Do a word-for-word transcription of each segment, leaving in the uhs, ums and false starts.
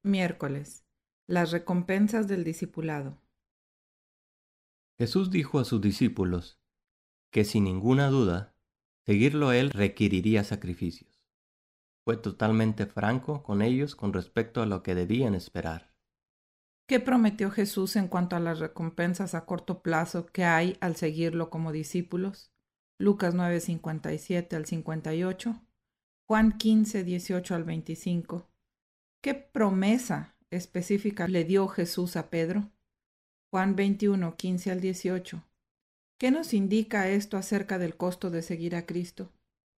Miércoles. Las recompensas del discipulado. Jesús dijo a sus discípulos que sin ninguna duda, seguirlo a Él requeriría sacrificios. Fue totalmente franco con ellos con respecto a lo que debían esperar. ¿Qué prometió Jesús en cuanto a las recompensas a corto plazo que hay al seguirlo como discípulos? Lucas nueve, cincuenta y siete al cincuenta y ocho, Juan quince, dieciocho al veinticinco. ¿Qué promesa específica le dio Jesús a Pedro? Juan veintiuno, quince al dieciocho. ¿Qué nos indica esto acerca del costo de seguir a Cristo?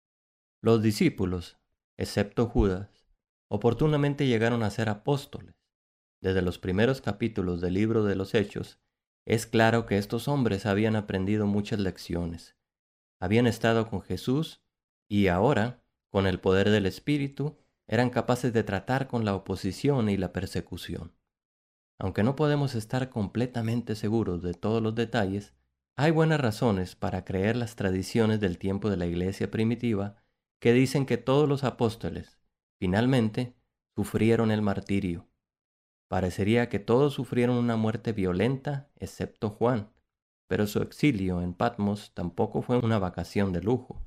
Los discípulos, excepto Judas, oportunamente llegaron a ser apóstoles. Desde los primeros capítulos del libro de los Hechos, es claro que estos hombres habían aprendido muchas lecciones. Habían estado con Jesús y ahora, con el poder del Espíritu, eran capaces de tratar con la oposición y la persecución. Aunque no podemos estar completamente seguros de todos los detalles, hay buenas razones para creer las tradiciones del tiempo de la iglesia primitiva que dicen que todos los apóstoles, finalmente, sufrieron el martirio. Parecería que todos sufrieron una muerte violenta, excepto Juan, pero su exilio en Patmos tampoco fue una vacación de lujo.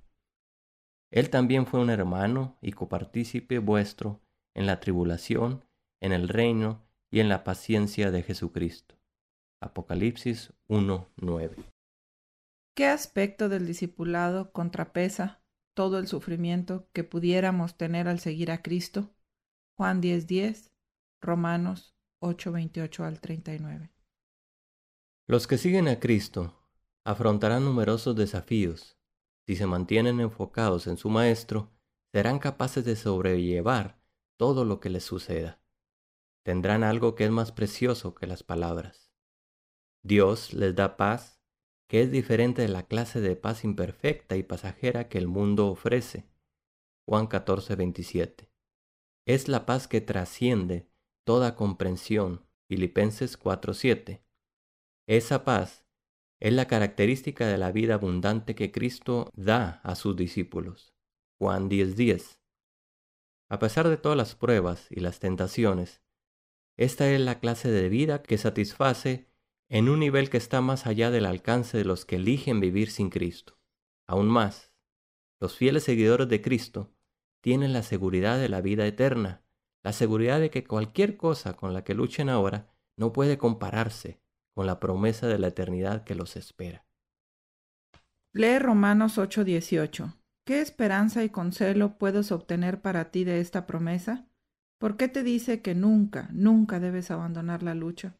Él también fue un hermano y copartícipe vuestro en la tribulación, en el reino y en la paciencia de Jesucristo. Apocalipsis uno nueve. ¿Qué aspecto del discipulado contrapesa todo el sufrimiento que pudiéramos tener al seguir a Cristo? Juan diez, diez, Romanos ocho, veintiocho al treinta y nueve. Los que siguen a Cristo afrontarán numerosos desafíos. Si se mantienen enfocados en su Maestro, serán capaces de sobrellevar todo lo que les suceda. Tendrán algo que es más precioso que las palabras. Dios les da paz, que es diferente de la clase de paz imperfecta y pasajera que el mundo ofrece. Juan catorce, veintisiete. Es la paz que trasciende toda comprensión. Filipenses cuatro, siete. Esa paz es la característica de la vida abundante que Cristo da a sus discípulos. Juan diez, diez. A pesar de todas las pruebas y las tentaciones, esta es la clase de vida que satisface en un nivel que está más allá del alcance de los que eligen vivir sin Cristo. Aún más, los fieles seguidores de Cristo tienen la seguridad de la vida eterna, la seguridad de que cualquier cosa con la que luchen ahora no puede compararse con la promesa de la eternidad que los espera. Lee Romanos ocho, dieciocho. ¿Qué esperanza y consuelo puedes obtener para ti de esta promesa? ¿Por qué te dice que nunca, nunca debes abandonar la lucha?